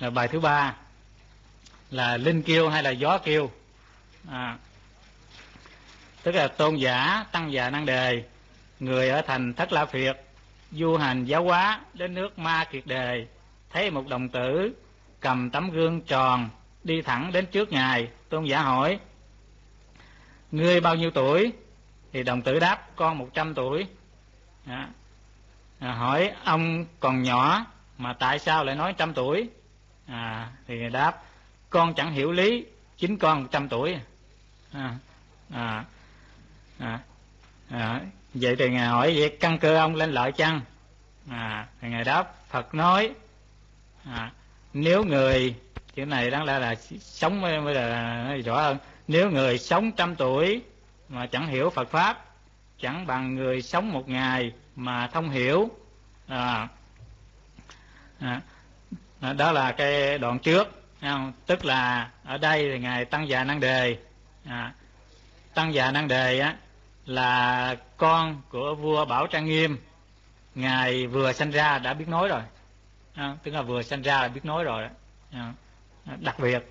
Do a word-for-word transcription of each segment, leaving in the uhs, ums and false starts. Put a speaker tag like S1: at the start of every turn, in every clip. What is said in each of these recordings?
S1: Rồi bài thứ ba là linh kiêu hay là gió kiêu. À, tức là tôn giả Tăng Già Năng Đề, người ở thành Thất La Phiệt, du hành giáo hóa đến nước Ma Kiệt Đề, thấy một đồng tử cầm tấm gương tròn đi thẳng đến trước ngài. Tôn giả hỏi: ngươi bao nhiêu tuổi? Thì đồng tử đáp: con một trăm tuổi. À, à, hỏi ông còn nhỏ mà tại sao lại nói trăm tuổi? À, thì ngài đáp: con chẳng hiểu lý, chính con một trăm tuổi. À, à, à, à, vậy thì ngài hỏi: vậy căn cơ ông lên lợi chăng? À, thì ngài đáp: Phật nói à, nếu người, chữ này đáng lẽ là sống mới, mới là nói rõ hơn. Nếu người sống trăm tuổi mà chẳng hiểu Phật pháp, chẳng bằng người sống một ngày mà thông hiểu. À, à, đó là cái đoạn trước, không? Tức là ở đây thì ngài Tăng Già Năng Đề, à, Tăng Già Năng Đề á là con của vua Bảo Trang Nghiêm. Ngài vừa sanh ra đã biết nói rồi, à, tức là vừa sanh ra là biết nói rồi. À, đặc biệt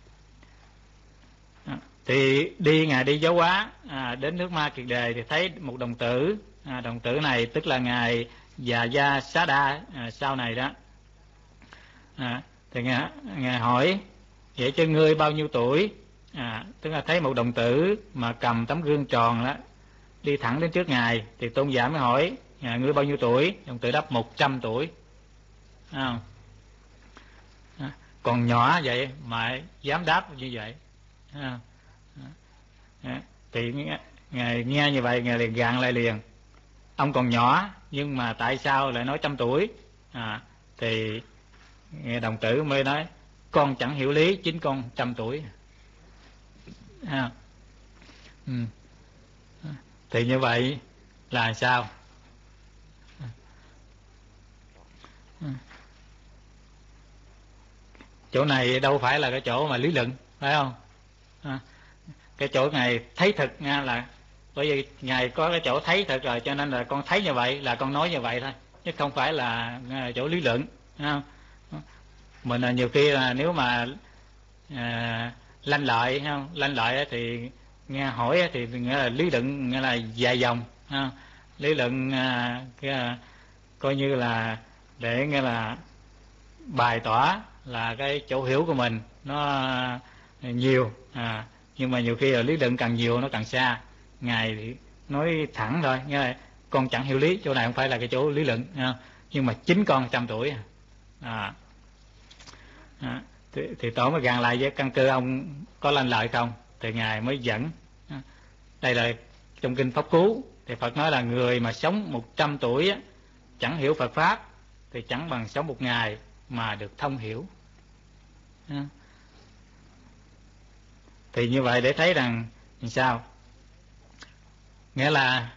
S1: à, thì đi ngài đi giáo hóa à, đến nước Ma Kiệt Đề thì thấy một đồng tử. À, đồng tử này tức là ngài Già Gia Xá Đa à, sau này đó. À, thì ngài, ngài hỏi: vậy cho ngươi bao nhiêu tuổi? À, tức là thấy một đồng tử mà cầm tấm gương tròn đó đi thẳng đến trước ngài. Thì tôn giả mới hỏi: à, ngươi bao nhiêu tuổi? Đồng tử đáp: một trăm tuổi. À, à, còn nhỏ vậy mà dám đáp như vậy. À, à, thì ngài nghe như vậy ngài liền gạn lại liền: ông còn nhỏ nhưng mà tại sao lại nói trăm tuổi? À, thì nghe đồng tử mới nói: con chẳng hiểu lý, chính con trăm tuổi. À, ừ. Thì như vậy là sao? Chỗ này đâu phải là cái chỗ mà lý luận, phải không? À, cái chỗ ngài thấy thực nha, là bởi vì ngài có cái chỗ thấy thực rồi, cho nên là con thấy như vậy là con nói như vậy thôi, chứ không phải là chỗ lý luận. Không? Mình là nhiều khi là nếu mà à, lanh lợi, không lanh lợi thì nghe hỏi thì nghĩa là lý luận, nghĩa là dài dòng, không? Lý luận à, cái, à, coi như là để nghĩa là bày tỏ là cái chỗ hiểu của mình nó nhiều, à, nhưng mà nhiều khi là lý luận càng nhiều nó càng xa. Ngài thì nói thẳng thôi, nghĩa là con chẳng hiểu lý, chỗ này không phải là cái chỗ lý luận, à, nhưng mà chính con trăm tuổi. À, à, thì, thì tổ mới gàn lại với căn cơ ông có lanh lợi không, thì ngài mới dẫn. À, đây là trong kinh Pháp Cú thì Phật nói là người mà sống một trăm tuổi á, chẳng hiểu Phật pháp thì chẳng bằng sống một ngày mà được thông hiểu. À, thì như vậy để thấy rằng sao, nghĩa là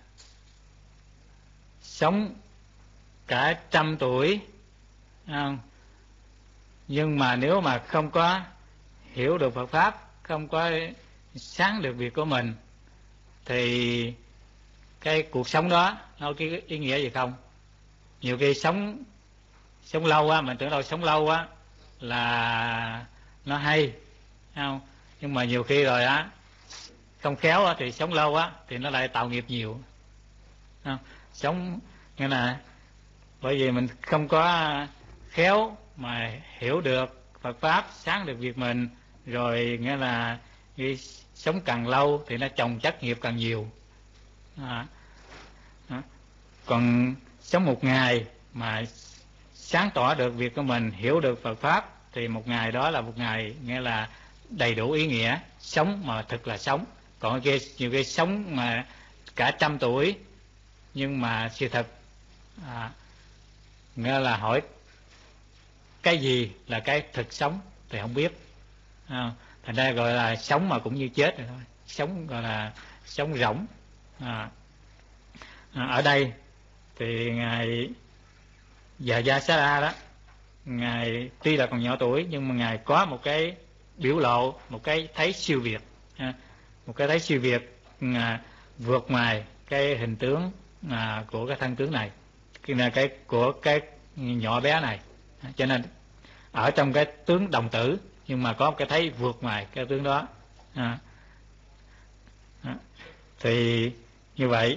S1: sống cả trăm tuổi, không? Nhưng mà nếu mà không có hiểu được Phật pháp, không có sáng được việc của mình, thì cái cuộc sống đó nó có cái ý nghĩa gì không? Nhiều khi sống sống lâu á, mình tưởng đâu sống lâu á là nó hay, không? Nhưng mà nhiều khi rồi á không khéo á, thì sống lâu á thì nó lại tạo nghiệp nhiều, không? Sống nghĩa là bởi vì mình không có khéo mà hiểu được Phật pháp, sáng được việc mình, rồi nghĩa là khi sống càng lâu thì nó chồng chất nghiệp càng nhiều. À, à. Còn sống một ngày mà sáng tỏ được việc của mình, hiểu được Phật pháp, thì một ngày đó là một ngày nghĩa là đầy đủ ý nghĩa, sống mà thực là sống. Còn kia nhiều cái sống mà cả trăm tuổi nhưng mà sự thật à, nghĩa là hỏi cái gì là cái thực sống thì không biết. À, thành ra gọi là sống mà cũng như chết rồi thôi, sống gọi là sống rỗng. À, à, ở đây thì ngài Già Gia Xá Đa đó, ngài tuy là còn nhỏ tuổi nhưng mà ngài có một cái biểu lộ, một cái thấy siêu việt, à, một cái thấy siêu việt à, vượt ngoài cái hình tướng à, của cái thân tướng này, cái là cái của cái nhỏ bé này. À, cho nên ở trong cái tướng đồng tử, nhưng mà có cái thấy vượt ngoài cái tướng đó. À, à, thì như vậy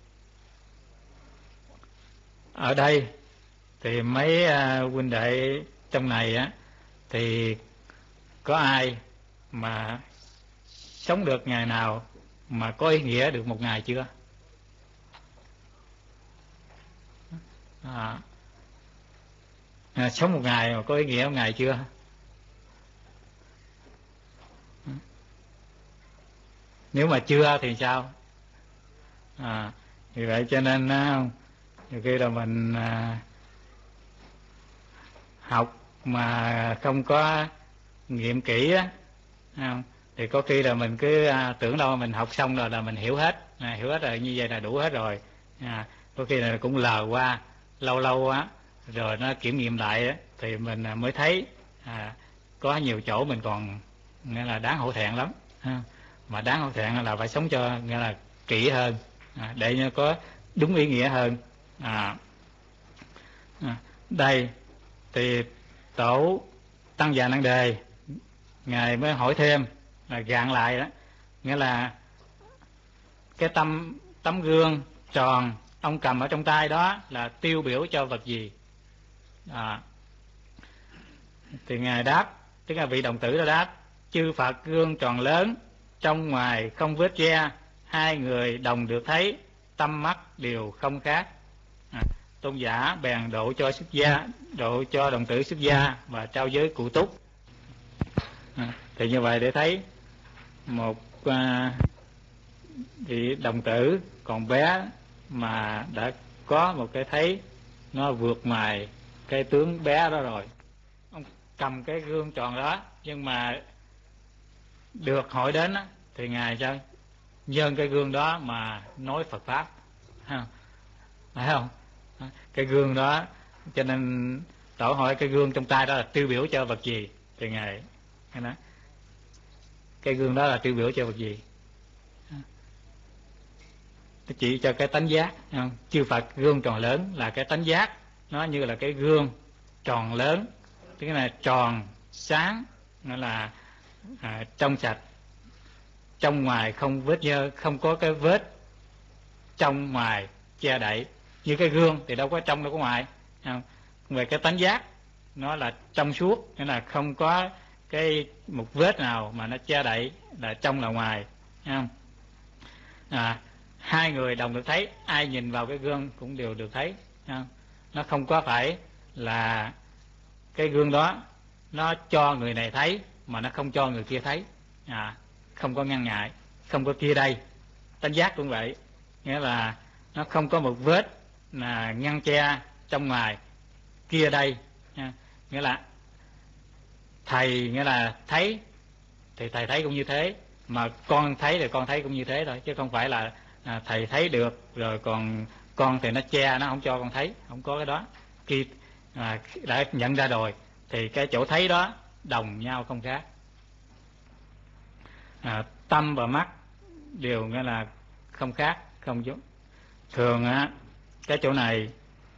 S1: ở đây thì mấy uh, huynh đệ trong này á, thì có ai mà sống được ngày nào mà có ý nghĩa được một ngày chưa? À, à, sống một ngày mà có ý nghĩa một ngày chưa? Nếu mà chưa thì sao? À, vì vậy cho nên nhiều khi là mình à, học mà không có nghiệm kỹ á, không? Thì có khi là mình cứ à, tưởng đâu mình học xong rồi là mình hiểu hết, à, hiểu hết rồi, như vậy là đủ hết rồi. À, có khi là cũng lờ qua, lâu lâu á rồi nó kiểm nghiệm lại á, thì mình mới thấy à, có nhiều chỗ mình còn nghĩa là đáng hổ thẹn lắm. À, mà đáng hổ thẹn là phải sống cho nghĩa là kỹ hơn, à, để cho có đúng ý nghĩa hơn. À, à, đây thì tổ Tăng Già Năng Đề ngài mới hỏi thêm là gạn lại đó, nghĩa là cái tâm tấm gương tròn ông cầm ở trong tay đó là tiêu biểu cho vật gì? À, thì ngài đáp, tức là vị đồng tử đã đáp: chư Phật gương tròn lớn, trong ngoài không vết che, hai người đồng được thấy, tâm mắt đều không khác. À, tôn giả bèn độ cho xuất gia, độ cho đồng tử xuất gia và trao giới cụ túc. À, thì như vậy để thấy một à, vị đồng tử còn bé mà đã có một cái thấy nó vượt ngoài cái tướng bé đó rồi. Ông cầm cái gương tròn đó, nhưng mà được hỏi đến á, thì ngài sao nhân cái gương đó mà nói Phật pháp, phải không? Cái gương đó, cho nên tổ hỏi cái gương trong tay đó là tiêu biểu cho vật gì, thì ngài ngài nói cái gương đó là tiêu biểu cho vật gì? Chỉ cho cái tánh giác, không? Chư Phật gương tròn lớn là cái tánh giác, nó như là cái gương tròn lớn, tức là tròn sáng, nó là à, trong sạch, trong ngoài không vết nhơ, không có cái vết trong ngoài che đậy. Như cái gương thì đâu có trong đâu có ngoài, không? Về cái tánh giác nó là trong suốt, nghĩa là không có cái một vết nào mà nó che đậy, là trong là ngoài, không? À, hai người đồng được thấy, ai nhìn vào cái gương cũng đều được thấy, không? Nó không có phải là cái gương đó nó cho người này thấy mà nó không cho người kia thấy, à, không có ngăn ngại, không có kia đây. Tánh giác cũng vậy, nghĩa là nó không có một vết là ngăn che trong ngoài kia đây, nha. Nghĩa là thầy nghĩa là thấy thì thầy thấy cũng như thế, mà con thấy thì con thấy cũng như thế thôi, chứ không phải là à, thầy thấy được rồi còn con thì nó che, nó không cho con thấy, không có cái đó. Khi à, đã nhận ra rồi thì cái chỗ thấy đó đồng nhau không khác. À, tâm và mắt đều nghĩa là không khác, không giống. Thường á, cái chỗ này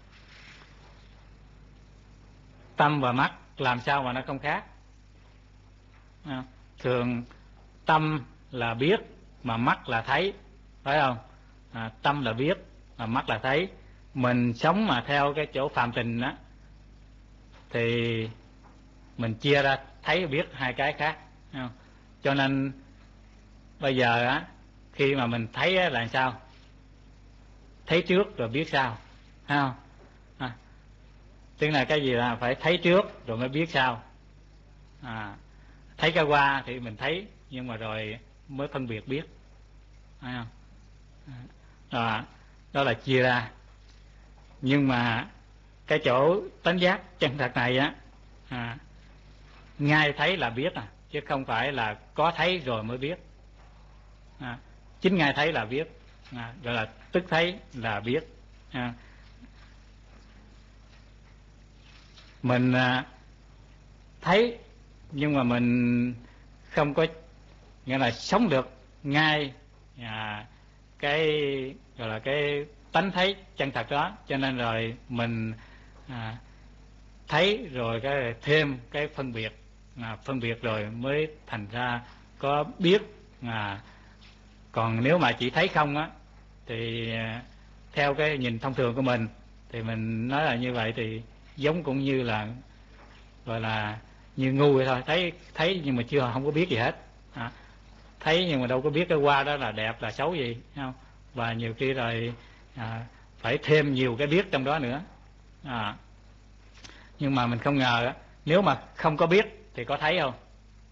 S1: tâm và mắt làm sao mà nó không khác? À, thường tâm là biết mà mắt là thấy, phải không? À, tâm là biết mà mắt là thấy. Mình sống mà theo cái chỗ phàm tình á, thì mình chia ra thấy biết hai cái khác, không? Cho nên bây giờ á, khi mà mình thấy á, là sao? Thấy trước rồi biết sao, phải không? À, tức là cái gì là phải thấy trước rồi mới biết sao. À, thấy cái qua thì mình thấy, nhưng mà rồi mới phân biệt biết, phải không? À, đó là chia ra. Nhưng mà cái chỗ tánh giác chân thật này á, à, ngay thấy là biết, à, chứ không phải là có thấy rồi mới biết. À, chính ngay thấy là biết, à, gọi là tức thấy là biết. À, mình à, thấy nhưng mà mình không có nghĩa là sống được ngay à, cái gọi là cái tánh thấy chân thật đó, cho nên rồi mình à, thấy rồi cái thêm cái phân biệt, à, phân biệt rồi mới thành ra có biết. À, còn nếu mà chỉ thấy không á thì à, theo cái nhìn thông thường của mình thì mình nói là như vậy thì giống cũng như là gọi là như ngu vậy thôi, thấy thấy nhưng mà chưa không có biết gì hết. À, thấy nhưng mà đâu có biết cái hoa đó là đẹp là xấu gì, không? Và nhiều khi rồi à, phải thêm nhiều cái biết trong đó nữa. À, nhưng mà mình không ngờ nếu mà không có biết thì có thấy không?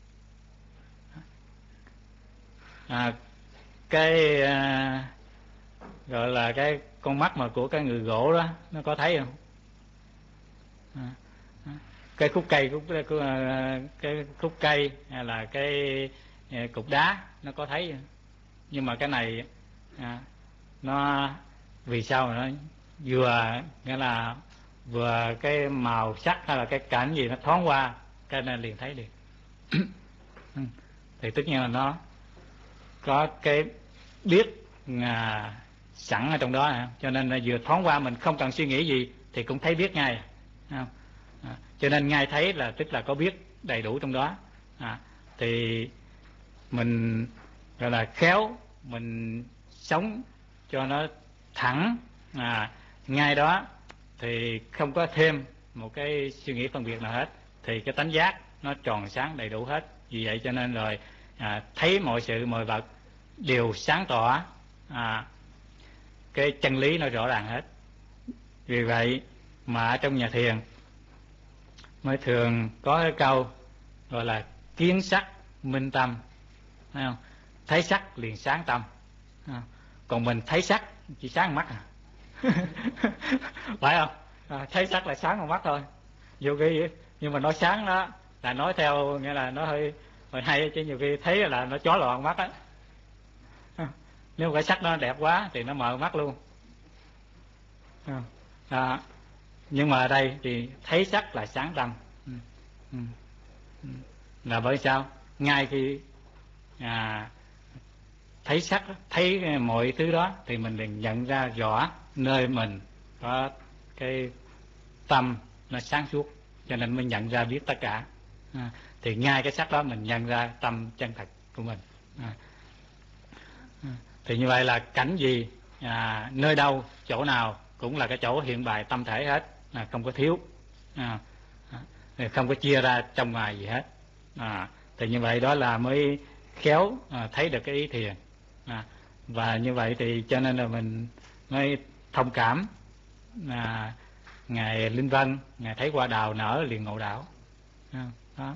S1: À, cái à, gọi là cái con mắt mà của cái người gỗ đó nó có thấy không? À, cái khúc cây khúc cái khúc cây hay là cái cục đá nó có thấy không? Nhưng mà cái này à, nó vì sao mà nó vừa nghĩa là vừa cái màu sắc hay là cái cảnh gì nó thoáng qua cái nên liền thấy liền. Thì tất nhiên là nó có cái biết à, sẵn ở trong đó, cho nên là vừa thoáng qua mình không cần suy nghĩ gì thì cũng thấy biết ngay. À, cho nên ngay thấy là tức là có biết đầy đủ trong đó. À, thì mình gọi là khéo mình sống cho nó thẳng, à, ngay đó thì không có thêm một cái suy nghĩ phân biệt nào hết, thì cái tánh giác nó tròn sáng đầy đủ hết. Vì vậy cho nên rồi à, thấy mọi sự mọi vật đều sáng tỏ, à, cái chân lý nó rõ ràng hết. Vì vậy mà ở trong nhà thiền mới thường có cái câu gọi là kiến sắc minh tâm, thấy không? Thấy sắc liền sáng tâm. Còn mình thấy sắc chỉ sáng mắt à phải không? À, thấy sắc là sáng con mắt thôi. Nhiều khi nhưng mà nói sáng đó là nói theo nghĩa là nó hơi hơi hay, chứ nhiều khi thấy là nó chói lòa mắt á. Nếu cái sắc nó đẹp quá thì nó mờ mắt luôn. À, nhưng mà ở đây thì thấy sắc là sáng tâm. Ừ. Ừ. Ừ. Là bởi sao? Ngay khi à, thấy sắc, thấy mọi thứ đó thì mình liền nhận ra rõ nơi mình có cái tâm nó sáng suốt, cho nên mới nhận ra biết tất cả. À, thì ngay cái sắc đó mình nhận ra tâm chân thật của mình. À, thì như vậy là cảnh gì, à, nơi đâu, chỗ nào cũng là cái chỗ hiện bài tâm thể hết, à, không có thiếu, à, không có chia ra trong ngoài gì hết. À, thì như vậy đó là mới khéo à, thấy được cái ý thiền. À, và như vậy thì cho nên là mình mới thông cảm. À, ngài Linh Vân ngài thấy hoa đào nở liền ngộ đạo. À, đó.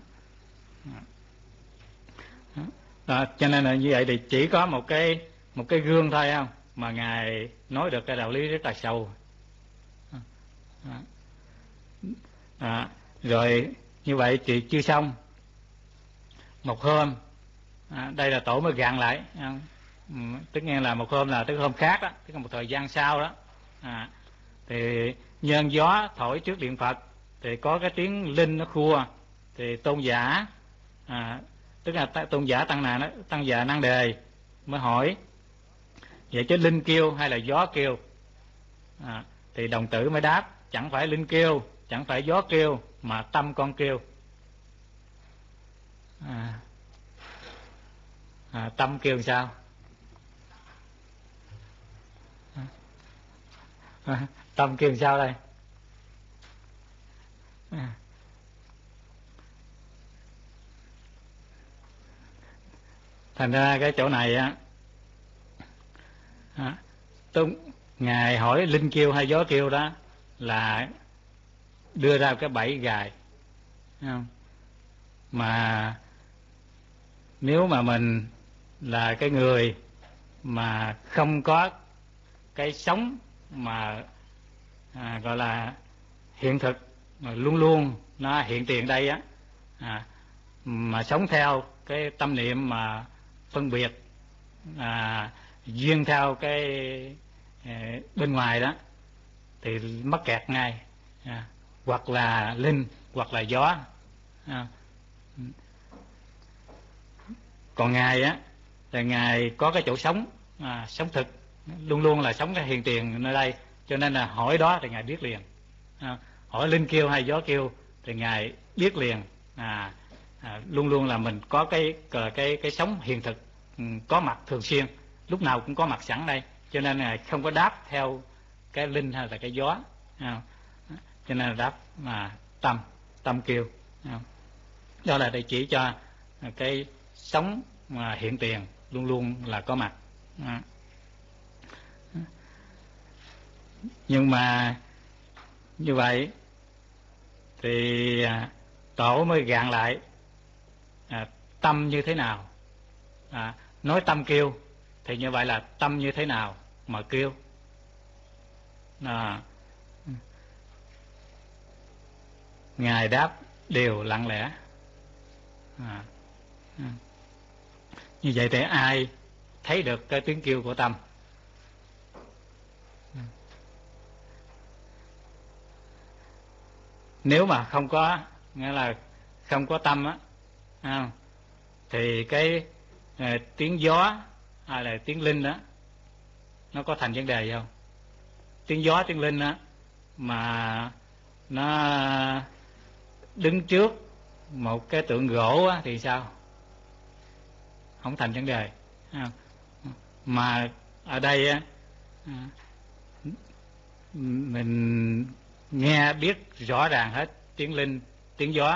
S1: Đó, cho nên là như vậy thì chỉ có một cái một cái gương thôi không mà ngài nói được cái đạo lý rất là sâu. À, à, rồi như vậy thì chưa xong. Một hôm à, đây là tổ mới gạn lại, à, tức nghe là một hôm là tức hôm khác đó, tức là một thời gian sau đó. À, thì nhân gió thổi trước điện Phật thì có cái tiếng linh nó khua, thì tôn giả à, tức là tôn giả tăng nào tăng già năng đề mới hỏi vậy chứ linh kêu hay là gió kêu? À, thì đồng tử mới đáp chẳng phải linh kêu, chẳng phải gió kêu, mà tâm con kêu. À, à, tâm kêu sao? À, tâm kêu sao đây? À, thành ra cái chỗ này á, à, tôi, ngài hỏi linh kêu hay gió kêu đó là đưa ra cái bẫy gài, không? Mà nếu mà mình là cái người mà không có cái sống mà à, gọi là hiện thực mà luôn luôn nó hiện tiền đây á, à, mà sống theo cái tâm niệm mà phân biệt à, duyên theo cái à, bên ngoài đó thì mắc kẹt ngay, à, hoặc là linh hoặc là gió. À, còn ngài á thì ngài có cái chỗ sống, à, sống thực, luôn luôn là sống cái hiện tiền nơi đây, cho nên là hỏi đó thì ngài biết liền. À, hỏi linh kêu hay gió kêu thì ngài biết liền. à, à luôn luôn là mình có cái cái cái sống hiện thực, có mặt thường xuyên, lúc nào cũng có mặt sẵn đây, cho nên ngài không có đáp theo cái linh hay là cái gió. à, cho nên là đáp mà tâm tâm kêu. à, đó là để chỉ cho cái sống mà hiện tiền luôn luôn là có mặt. à. Nhưng mà như vậy thì à, tổ mới gạn lại à, tâm như thế nào. à, nói tâm kêu thì như vậy là tâm như thế nào mà kêu. à, Ngài đáp đều lặng lẽ. à, Như vậy thì ai thấy được cái tiếng kêu của tâm? Nếu mà không có, nghĩa là không có tâm á, à, thì cái à, tiếng gió hay là tiếng linh đó nó có thành vấn đề gì không? Tiếng gió tiếng linh á mà nó đứng trước một cái tượng gỗ á, thì sao? Không thành vấn đề. à, mà ở đây á, mình nghe biết rõ ràng hết tiếng linh tiếng gió,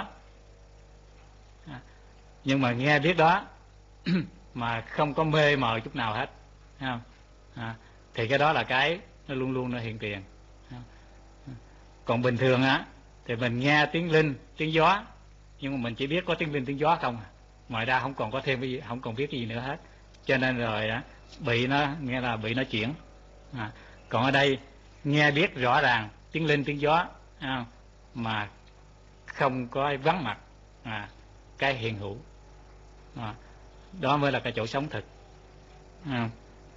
S1: nhưng mà nghe biết đó mà không có mê mờ chút nào hết, không? À, thì cái đó là cái nó luôn luôn nó hiện tiền. Còn bình thường á thì mình nghe tiếng linh tiếng gió, nhưng mà mình chỉ biết có tiếng linh tiếng gió không, ngoài ra không còn có thêm cái gì, không còn biết cái gì nữa hết, cho nên rồi á bị nó nghe là bị nó chuyển. à, còn ở đây nghe biết rõ ràng tiếng linh tiếng gió, à, mà không có vắng mặt à, cái hiện hữu, à, đó mới là cái chỗ sống thực. à,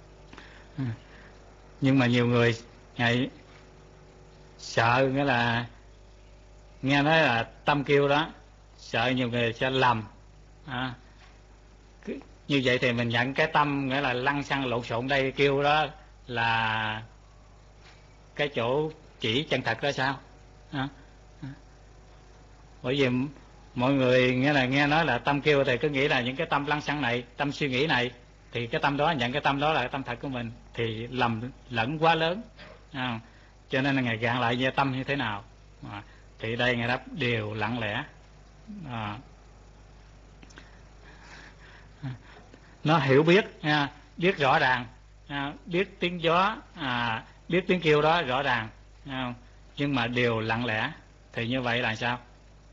S1: nhưng mà nhiều người ngại sợ, nghĩa là nghe nói là tâm kêu đó, sợ nhiều người sẽ lầm. à, Như vậy thì mình nhận cái tâm nghĩa là lăng xăng lộn xộn đây kêu đó là cái chỗ chỉ chân thật đó sao? à, Bởi vì mọi người nghĩa là nghe nói là tâm kêu thì cứ nghĩ là những cái tâm lăng xăng này, tâm suy nghĩ này, thì cái tâm đó, nhận cái tâm đó là cái tâm thật của mình, thì lầm lẫn quá lớn. à, Cho nên là Ngài gạn lại về tâm như thế nào. à, Thì đây Ngài đáp đều lặng lẽ. à, Nó hiểu biết, à, biết rõ ràng, à, biết tiếng gió, à, biết tiếng kêu đó rõ ràng, à, nhưng mà đều lặng lẽ. Thì như vậy là sao?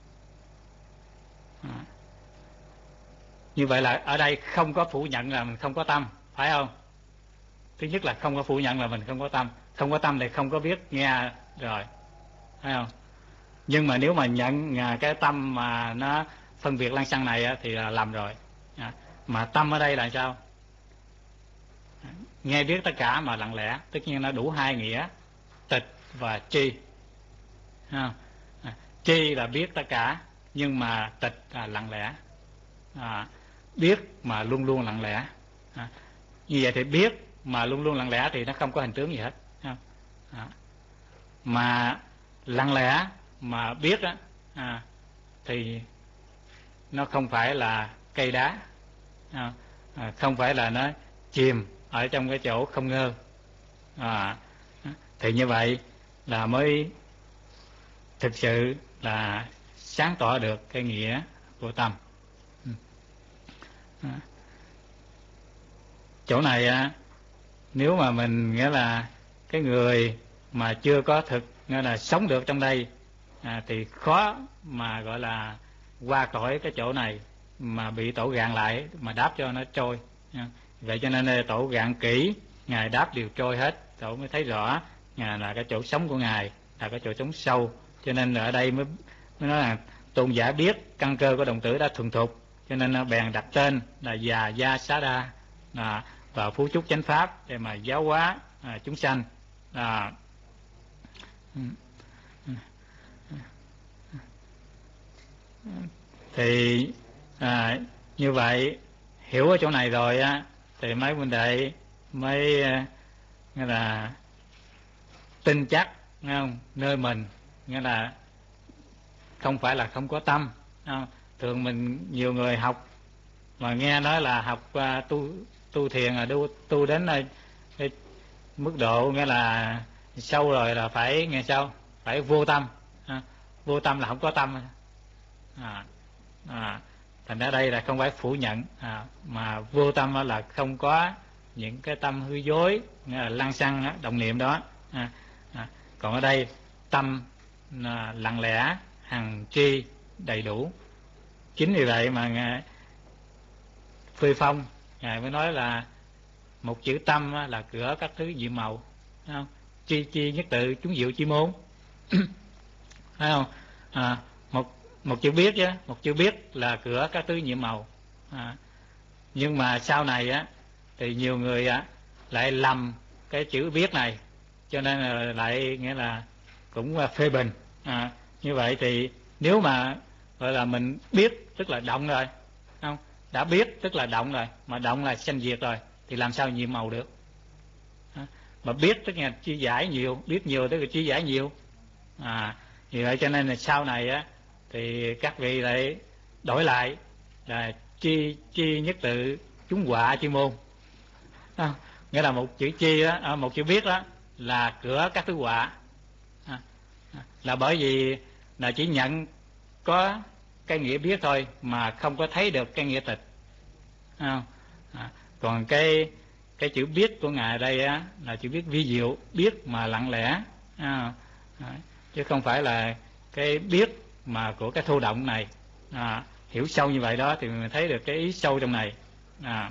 S1: à, Như vậy là ở đây không có phủ nhận là mình không có tâm, phải không? Thứ nhất là không có phủ nhận là mình không có tâm. Không có tâm thì không có biết nghe rồi, phải không? Nhưng mà nếu mà nhận cái tâm mà nó phân biệt lăng xăng này thì là lầm rồi. Mà tâm ở đây là sao? Nghe biết tất cả mà lặng lẽ, tất nhiên nó đủ hai nghĩa, tịch và tri. Tri là biết tất cả, nhưng mà tịch là lặng lẽ. à, Biết mà luôn luôn lặng lẽ. à, Như vậy thì biết mà luôn luôn lặng lẽ thì nó không có hình tướng gì hết. à, Mà lặng lẽ mà biết á, à, thì nó không phải là cây đá, à, à, không phải là nó chìm ở trong cái chỗ không ngơ. à, Thì như vậy là mới thực sự là sáng tỏ được cái nghĩa của tâm. à, Chỗ này á, nếu mà mình nghĩa là cái người mà chưa có thực, nghĩa là sống được trong đây, à, thì khó mà gọi là qua khỏi cái chỗ này mà bị tổ gạn lại mà đáp cho nó trôi. Vậy cho nên tổ gạn kỹ, Ngài đáp đều trôi hết, tổ mới thấy rõ Ngài là cái chỗ sống của Ngài, là cái chỗ sống sâu. Cho nên ở đây mới, mới nói là tôn giả biết căn cơ của đồng tử đã thuần thục, cho nên nó bèn đặt tên là Già Gia Xá Đa, à, và phú chúc chánh pháp để mà giáo hóa à, chúng sanh. à, Thì à, như vậy hiểu ở chỗ này rồi á, thì mấy huynh đệ mới nghe là tin chắc, nghe không? Nơi mình nghĩa là không phải là không có tâm. À, thường mình nhiều người học mà nghe nói là học uh, tu tu thiền là tu, tu đến uh, mức độ nghĩa là sâu rồi là phải nghe sao phải vô tâm. À, vô tâm là không có tâm. À, à, thành ra đây là không phải phủ nhận, à, mà vô tâm là không có những cái tâm hư dối, nghĩa là lăng xăng động niệm đó. À, à, còn ở đây tâm à, lặng lẽ hằng tri đầy đủ. Chính vì vậy mà ngài Phi Phong ngài mới nói là một chữ tâm là cửa các thứ diệu màu, không? Chi chi nhất tự chúng diệu chi môn. Thấy không? À, một một chữ biết chứ, một chữ biết là cửa các thứ nhiệm màu. À, nhưng mà sau này á thì nhiều người á lại lầm cái chữ biết này, cho nên là lại nghĩa là cũng phê bình. À, như vậy thì nếu mà gọi là mình biết tức là động rồi, không? Đã biết tức là động rồi, mà động là sanh diệt rồi thì làm sao nhiệm màu được? À, mà biết tức là chia giải nhiều, biết nhiều tức là chia giải nhiều. À, vì vậy cho nên là sau này á thì các vị lại đổi lại là chi chi nhất tự chúng họa chi môn. À, nghĩa là một chữ chi đó, một chữ biết đó là cửa các thứ họa. À, là bởi vì là chỉ nhận có cái nghĩa biết thôi mà không có thấy được cái nghĩa tịch. À, à, còn cái cái chữ biết của ngài đây á là chữ biết vi diệu, biết mà lặng lẽ. À, à, chứ không phải là cái biết mà của cái thô động này. À, hiểu sâu như vậy đó thì mình thấy được cái ý sâu trong này. À,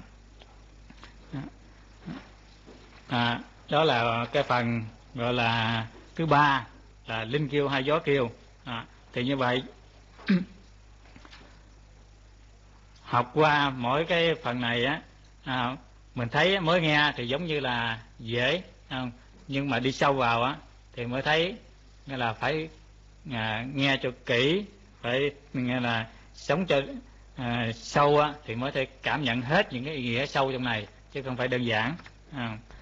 S1: à, đó là cái phần gọi là thứ ba là linh kiêu hay gió kiêu. À, thì như vậy học qua mỗi cái phần này á, à, mình thấy mới nghe thì giống như là dễ, không? Nhưng mà đi sâu vào á thì mới thấy nghĩa là phải à, nghe cho kỹ, phải nghe là sống cho à, sâu á thì mới thể cảm nhận hết những cái ý nghĩa sâu trong này, chứ không phải đơn giản. À,